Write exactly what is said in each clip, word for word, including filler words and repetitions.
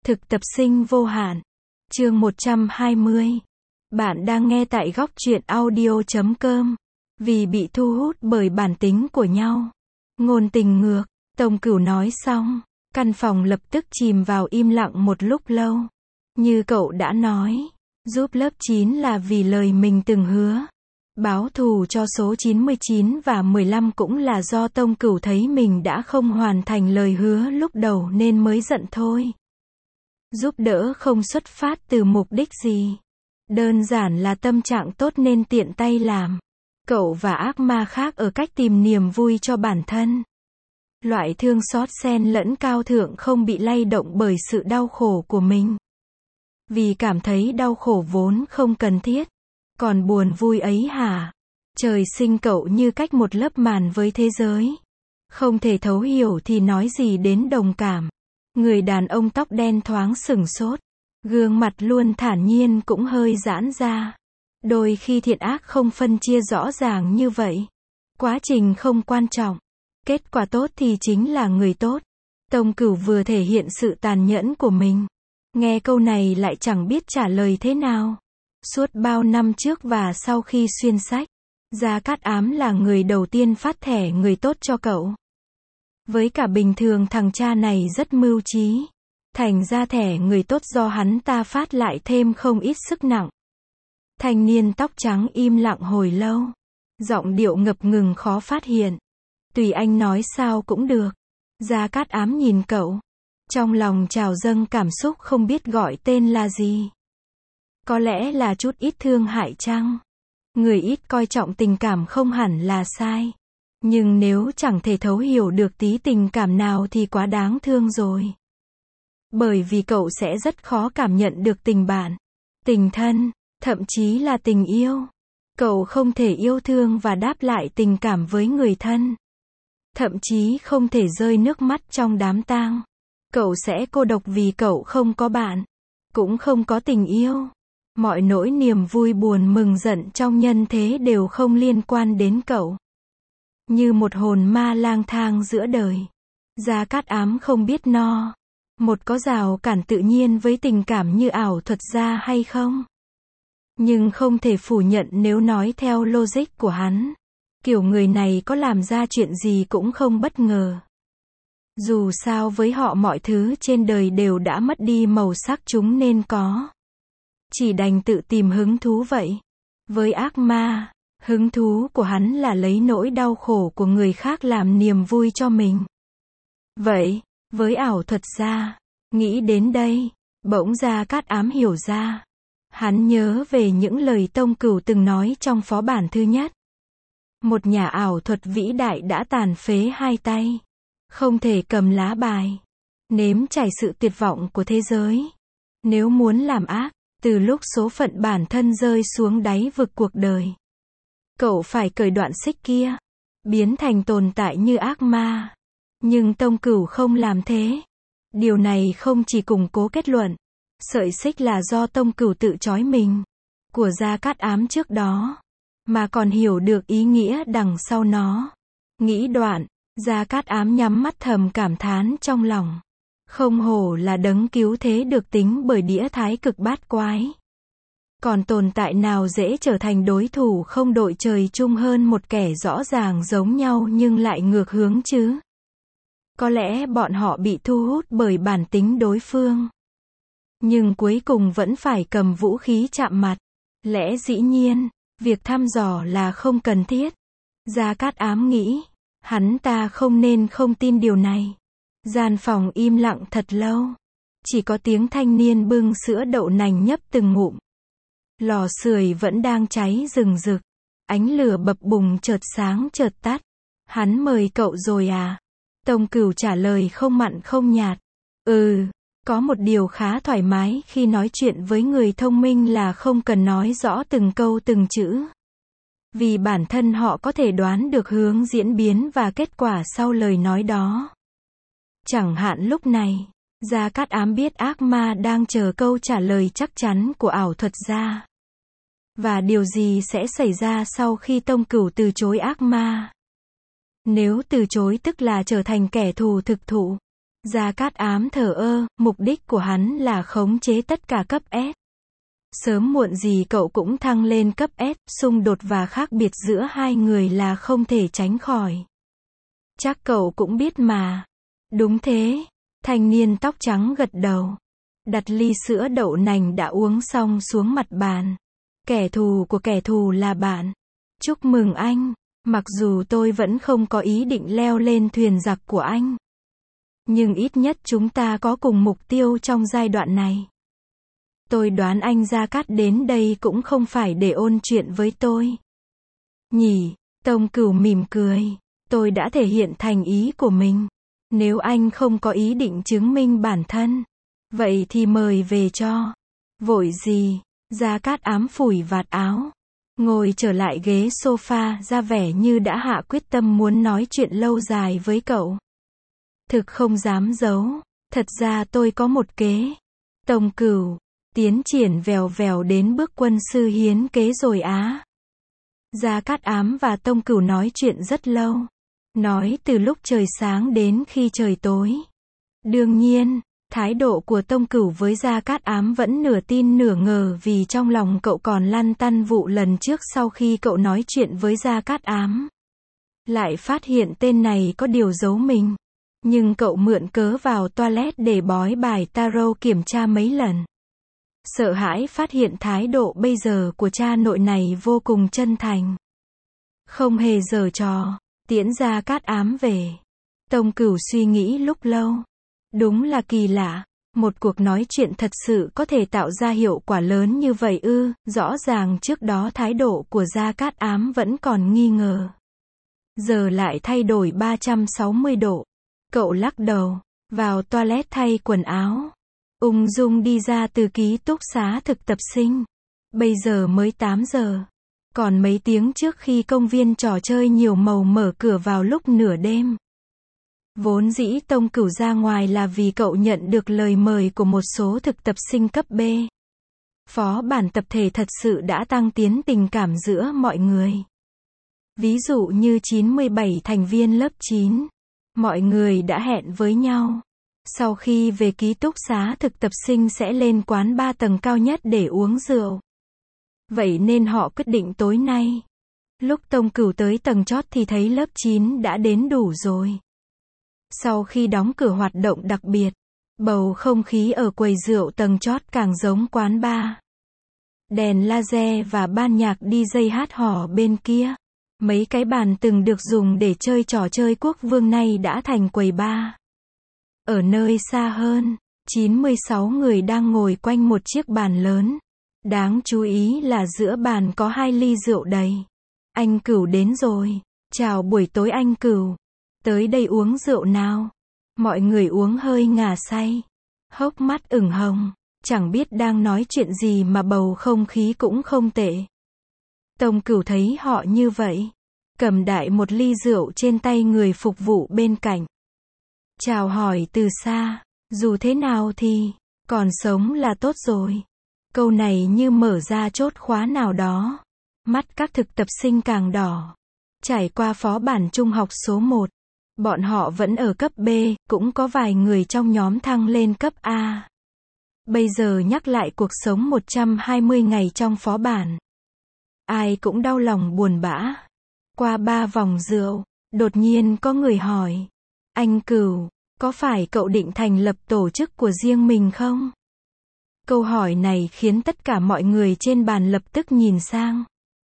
Thực tập sinh vô hạn. Chương một trăm hai mươi. Bạn đang nghe tại góc truyện audio chấm com. Vì bị thu hút bởi bản tính của nhau. Ngôn tình ngược. Tông Cửu nói xong, căn phòng lập tức chìm vào im lặng một lúc lâu. Như cậu đã nói, giúp lớp chín là vì lời mình từng hứa. Báo thù cho số chín mươi chín và mười lăm cũng là do Tông Cửu thấy mình đã không hoàn thành lời hứa lúc đầu nên mới giận thôi. Giúp đỡ không xuất phát từ mục đích gì. Đơn giản là tâm trạng tốt nên tiện tay làm. Cậu và ác ma khác ở cách tìm niềm vui cho bản thân. Loại thương xót xen lẫn cao thượng không bị lay động bởi sự đau khổ của mình. Vì cảm thấy đau khổ vốn không cần thiết. Còn buồn vui ấy hả? Trời sinh cậu như cách một lớp màn với thế giới. Không thể thấu hiểu thì nói gì đến đồng cảm. Người đàn ông tóc đen thoáng sửng sốt. Gương mặt luôn thản nhiên cũng hơi giãn ra. Đôi khi thiện ác không phân chia rõ ràng như vậy. Quá trình không quan trọng. Kết quả tốt thì chính là người tốt. Tông Cửu vừa thể hiện sự tàn nhẫn của mình. Nghe câu này lại chẳng biết trả lời thế nào. Suốt bao năm trước và sau khi xuyên sách, Gia Cát Ám là người đầu tiên phát thẻ người tốt cho cậu. Với cả bình thường thằng cha này rất mưu trí. Thành ra thẻ người tốt do hắn ta phát lại thêm không ít sức nặng. Thanh niên tóc trắng im lặng hồi lâu. Giọng điệu ngập ngừng khó phát hiện. Tùy anh nói sao cũng được. Gia Cát Ám nhìn cậu. Trong lòng trào dâng cảm xúc không biết gọi tên là gì. Có lẽ là chút ít thương hại chăng? Người ít coi trọng tình cảm không hẳn là sai. Nhưng nếu chẳng thể thấu hiểu được tí tình cảm nào thì quá đáng thương rồi. Bởi vì cậu sẽ rất khó cảm nhận được tình bạn, tình thân, thậm chí là tình yêu. Cậu không thể yêu thương và đáp lại tình cảm với người thân. Thậm chí không thể rơi nước mắt trong đám tang. Cậu sẽ cô độc vì cậu không có bạn, cũng không có tình yêu. Mọi nỗi niềm vui buồn mừng giận trong nhân thế đều không liên quan đến cậu. Như một hồn ma lang thang giữa đời. Gia Cát Ám không biết no. Một có rào cản tự nhiên với tình cảm như ảo thuật gia hay không? Nhưng không thể phủ nhận nếu nói theo logic của hắn. Kiểu người này có làm ra chuyện gì cũng không bất ngờ. Dù sao với họ mọi thứ trên đời đều đã mất đi màu sắc chúng nên có. Chỉ đành tự tìm hứng thú vậy. Với ác ma, hứng thú của hắn là lấy nỗi đau khổ của người khác làm niềm vui cho mình. Vậy, với ảo thuật gia, nghĩ đến đây, bỗng Gia Cát Ám hiểu ra. Hắn nhớ về những lời Tông Cửu từng nói trong phó bản thứ nhất. Một nhà ảo thuật vĩ đại đã tàn phế hai tay. Không thể cầm lá bài. Nếm trải sự tuyệt vọng của thế giới. Nếu muốn làm ác, từ lúc số phận bản thân rơi xuống đáy vực cuộc đời. Cậu phải cởi đoạn xích kia. Biến thành tồn tại như ác ma. Nhưng Tông Cửu không làm thế. Điều này không chỉ củng cố kết luận. Sợi xích là do Tông Cửu tự trói mình. Của Gia Cát Ám trước đó. Mà còn hiểu được ý nghĩa đằng sau nó. Nghĩ đoạn, Gia Cát Ám nhắm mắt thầm cảm thán trong lòng. Không hổ là đấng cứu thế được tính bởi đĩa thái cực bát quái. Còn tồn tại nào dễ trở thành đối thủ không đội trời chung hơn một kẻ rõ ràng giống nhau nhưng lại ngược hướng chứ? Có lẽ bọn họ bị thu hút bởi bản tính đối phương. Nhưng cuối cùng vẫn phải cầm vũ khí chạm mặt. Lẽ dĩ nhiên, việc thăm dò là không cần thiết. Gia Cát Ám nghĩ, hắn ta không nên không tin điều này. Gian phòng im lặng thật lâu. Chỉ có tiếng thanh niên bưng sữa đậu nành nhấp từng ngụm. Lò sưởi vẫn đang cháy rừng rực. Ánh lửa bập bùng chợt sáng chợt tắt. Hắn mời cậu rồi à? Tông Cửu trả lời không mặn không nhạt. Ừ, có một điều khá thoải mái khi nói chuyện với người thông minh là không cần nói rõ từng câu từng chữ. Vì bản thân họ có thể đoán được hướng diễn biến và kết quả sau lời nói đó. Chẳng hạn lúc này, Gia Cát Ám biết ác ma đang chờ câu trả lời chắc chắn của ảo thuật gia. Và điều gì sẽ xảy ra sau khi Tông Cửu từ chối ác ma? Nếu từ chối tức là trở thành kẻ thù thực thụ. Gia Cát Ám thờ ơ, mục đích của hắn là khống chế tất cả cấp S. Sớm muộn gì cậu cũng thăng lên cấp S, xung đột và khác biệt giữa hai người là không thể tránh khỏi. Chắc cậu cũng biết mà. Đúng thế. Thanh niên tóc trắng gật đầu. Đặt ly sữa đậu nành đã uống xong xuống mặt bàn. Kẻ thù của kẻ thù là bạn. Chúc mừng anh. Mặc dù tôi vẫn không có ý định leo lên thuyền giặc của anh. Nhưng ít nhất chúng ta có cùng mục tiêu trong giai đoạn này. Tôi đoán anh Gia Cát đến đây cũng không phải để ôn chuyện với tôi. Nhỉ, Tông Cửu mỉm cười. Tôi đã thể hiện thành ý của mình. Nếu anh không có ý định chứng minh bản thân, vậy thì mời về cho. Vội gì? Gia Cát Ám phủi vạt áo. Ngồi trở lại ghế sofa, ra vẻ như đã hạ quyết tâm muốn nói chuyện lâu dài với cậu. Thực không dám giấu. Thật ra tôi có một kế. Tông Cửu. Tiến triển vèo vèo đến bước quân sư hiến kế rồi á. Gia Cát Ám và Tông Cửu nói chuyện rất lâu. Nói từ lúc trời sáng đến khi trời tối. Đương nhiên, thái độ của Tông Cửu với Gia Cát Ám vẫn nửa tin nửa ngờ vì trong lòng cậu còn lăn tăn vụ lần trước sau khi cậu nói chuyện với Gia Cát Ám. Lại phát hiện tên này có điều giấu mình. Nhưng cậu mượn cớ vào toilet để bói bài tarot kiểm tra mấy lần. Sợ hãi phát hiện thái độ bây giờ của cha nội này vô cùng chân thành. Không hề giở trò. Tiễn Gia Cát Ám về. Tông Cửu suy nghĩ lúc lâu. Đúng là kỳ lạ. Một cuộc nói chuyện thật sự có thể tạo ra hiệu quả lớn như vậy ư? Rõ ràng trước đó thái độ của Gia Cát Ám vẫn còn nghi ngờ. Giờ lại thay đổi ba trăm sáu mươi độ. Cậu lắc đầu. Vào toilet thay quần áo. Ung dung đi ra từ ký túc xá thực tập sinh. Bây giờ mới tám giờ. Còn mấy tiếng trước khi công viên trò chơi nhiều màu mở cửa vào lúc nửa đêm. Vốn dĩ Tông Cửu ra ngoài là vì cậu nhận được lời mời của một số thực tập sinh cấp B. Phó bản tập thể thật sự đã tăng tiến tình cảm giữa mọi người. Ví dụ như chín mươi bảy thành viên lớp chín. Mọi người đã hẹn với nhau. Sau khi về ký túc xá thực tập sinh sẽ lên quán ba tầng cao nhất để uống rượu. Vậy nên họ quyết định tối nay. Lúc Tông Cửu tới tầng chót thì thấy lớp chín đã đến đủ rồi. Sau khi đóng cửa hoạt động đặc biệt, bầu không khí ở quầy rượu tầng chót càng giống quán bar. Đèn laser và ban nhạc đi jay hát hò bên kia. Mấy cái bàn từng được dùng để chơi trò chơi quốc vương nay đã thành quầy bar. Ở nơi xa hơn, chín mươi sáu người đang ngồi quanh một chiếc bàn lớn. Đáng chú ý là giữa bàn có hai ly rượu đầy. Anh Cửu đến rồi. Chào buổi tối anh Cửu. Tới đây uống rượu nào. Mọi người uống hơi ngà say. Hốc mắt ửng hồng. Chẳng biết đang nói chuyện gì mà bầu không khí cũng không tệ. Tông Cửu thấy họ như vậy. Cầm đại một ly rượu trên tay người phục vụ bên cạnh. Chào hỏi từ xa. Dù thế nào thì, còn sống là tốt rồi. Câu này như mở ra chốt khóa nào đó. Mắt các thực tập sinh càng đỏ. Trải qua phó bản trung học số một. Bọn họ vẫn ở cấp B, cũng có vài người trong nhóm thăng lên cấp A. Bây giờ nhắc lại cuộc sống một trăm hai mươi ngày trong phó bản. Ai cũng đau lòng buồn bã. Qua ba vòng rượu, đột nhiên có người hỏi. Anh Cửu, có phải cậu định thành lập tổ chức của riêng mình không? Câu hỏi này khiến tất cả mọi người trên bàn lập tức nhìn sang.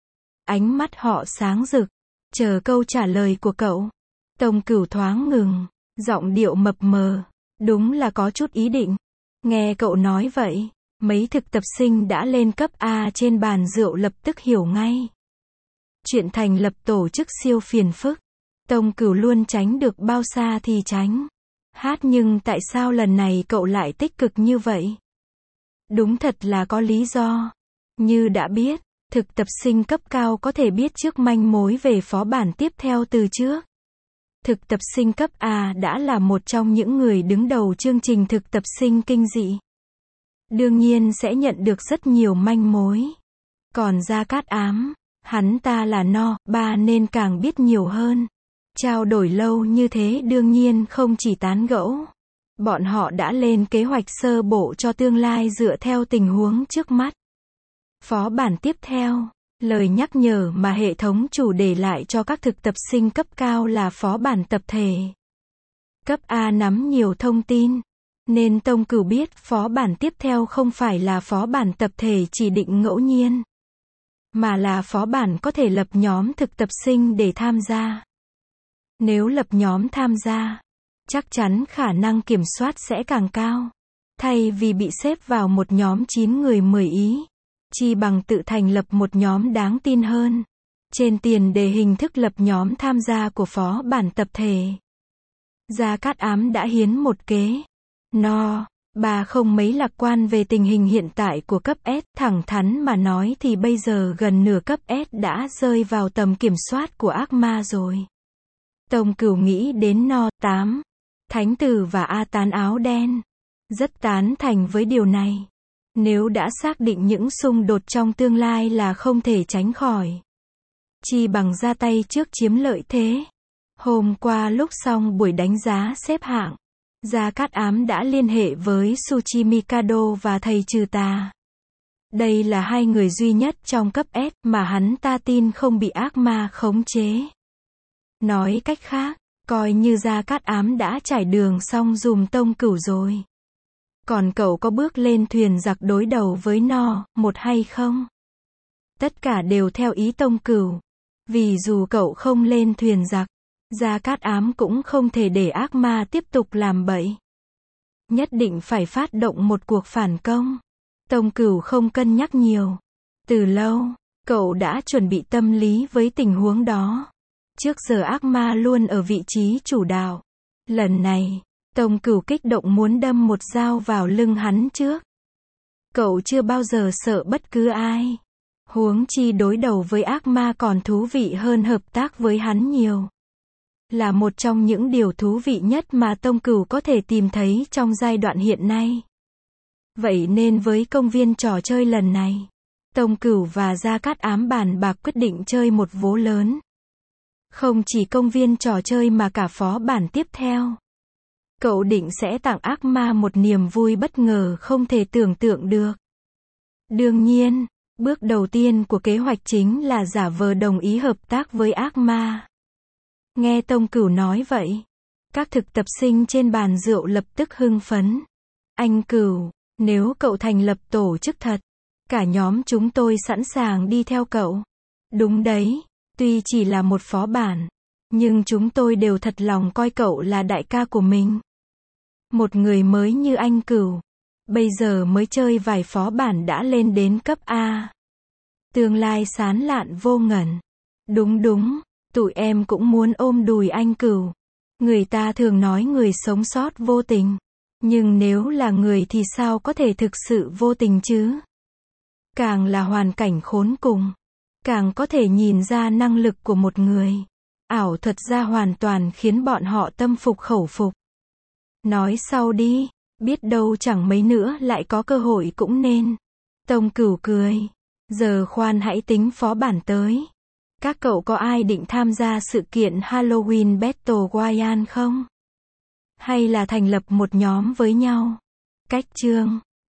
Ánh mắt họ sáng rực, chờ câu trả lời của cậu. Tông Cửu thoáng ngừng, giọng điệu mập mờ. Đúng là có chút ý định. Nghe cậu nói vậy, mấy thực tập sinh đã lên cấp A trên bàn rượu lập tức hiểu ngay. Chuyện thành lập tổ chức siêu phiền phức. Tông Cửu luôn tránh được bao xa thì tránh. Hát nhưng tại sao lần này cậu lại tích cực như vậy? Đúng thật là có lý do. Như đã biết, thực tập sinh cấp cao có thể biết trước manh mối về phó bản tiếp theo từ trước. Thực tập sinh cấp A đã là một trong những người đứng đầu chương trình thực tập sinh kinh dị. Đương nhiên sẽ nhận được rất nhiều manh mối. Còn Gia Cát Ám, hắn ta là no ba nên càng biết nhiều hơn. Trao đổi lâu như thế đương nhiên không chỉ tán gẫu. Bọn họ đã lên kế hoạch sơ bộ cho tương lai dựa theo tình huống trước mắt. Phó bản tiếp theo. Lời nhắc nhở mà hệ thống chủ để lại cho các thực tập sinh cấp cao là phó bản tập thể. Cấp A nắm nhiều thông tin, nên Tông Cửu biết phó bản tiếp theo không phải là phó bản tập thể chỉ định ngẫu nhiên, mà là phó bản có thể lập nhóm thực tập sinh để tham gia. Nếu lập nhóm tham gia, chắc chắn khả năng kiểm soát sẽ càng cao. Thay vì bị xếp vào một nhóm chín người mười ý, chi bằng tự thành lập một nhóm đáng tin hơn. Trên tiền đề hình thức lập nhóm tham gia của phó bản tập thể, Gia Cát Ám đã hiến một kế. No, bà không mấy lạc quan về tình hình hiện tại của cấp S, thẳng thắn mà nói thì bây giờ gần nửa cấp S đã rơi vào tầm kiểm soát của ác ma rồi. Tông Cửu nghĩ đến No, tám, Thánh Tử và A Tán áo đen. Rất tán thành với điều này. Nếu đã xác định những xung đột trong tương lai là không thể tránh khỏi, chi bằng ra tay trước chiếm lợi thế. Hôm qua lúc xong buổi đánh giá xếp hạng, Gia Cát Ám đã liên hệ với Suchi Mikado và thầy Trừ Tà. Đây là hai người duy nhất trong cấp S mà hắn ta tin không bị ác ma khống chế. Nói cách khác, coi như Gia Cát Ám đã trải đường xong dùm Tông Cửu rồi. Còn cậu có bước lên thuyền giặc đối đầu với No, một hay không? Tất cả đều theo ý Tông Cửu. Vì dù cậu không lên thuyền giặc, Gia Cát Ám cũng không thể để ác ma tiếp tục làm bậy. Nhất định phải phát động một cuộc phản công. Tông Cửu không cân nhắc nhiều. Từ lâu, cậu đã chuẩn bị tâm lý với tình huống đó. Trước giờ ác ma luôn ở vị trí chủ đạo. Lần này, Tông Cửu kích động muốn đâm một dao vào lưng hắn trước. Cậu chưa bao giờ sợ bất cứ ai. Huống chi đối đầu với ác ma còn thú vị hơn hợp tác với hắn nhiều. Là một trong những điều thú vị nhất mà Tông Cửu có thể tìm thấy trong giai đoạn hiện nay. Vậy nên với công viên trò chơi lần này, Tông Cửu và Gia Cát Ám bàn bạc quyết định chơi một vố lớn. Không chỉ công viên trò chơi mà cả phó bản tiếp theo. Cậu định sẽ tặng ác ma một niềm vui bất ngờ không thể tưởng tượng được. Đương nhiên, bước đầu tiên của kế hoạch chính là giả vờ đồng ý hợp tác với ác ma. Nghe Tông Cửu nói vậy, các thực tập sinh trên bàn rượu lập tức hưng phấn. Anh Cửu, nếu cậu thành lập tổ chức thật, cả nhóm chúng tôi sẵn sàng đi theo cậu. Đúng đấy, tuy chỉ là một phó bản, nhưng chúng tôi đều thật lòng coi cậu là đại ca của mình. Một người mới như anh Cửu, bây giờ mới chơi vài phó bản đã lên đến cấp A. Tương lai sáng lạn vô ngần. Đúng đúng, tụi em cũng muốn ôm đùi anh Cửu. Người ta thường nói người sống sót vô tình. Nhưng nếu là người thì sao có thể thực sự vô tình chứ? Càng là hoàn cảnh khốn cùng, càng có thể nhìn ra năng lực của một người. Ảo thuật ra hoàn toàn khiến bọn họ tâm phục khẩu phục. Nói sau đi, biết đâu chẳng mấy nữa lại có cơ hội cũng nên. Tông Cửu cười. Giờ khoan hãy tính phó bản tới. Các cậu có ai định tham gia sự kiện Halloween Battle Royale không? Hay là thành lập một nhóm với nhau? Cách chương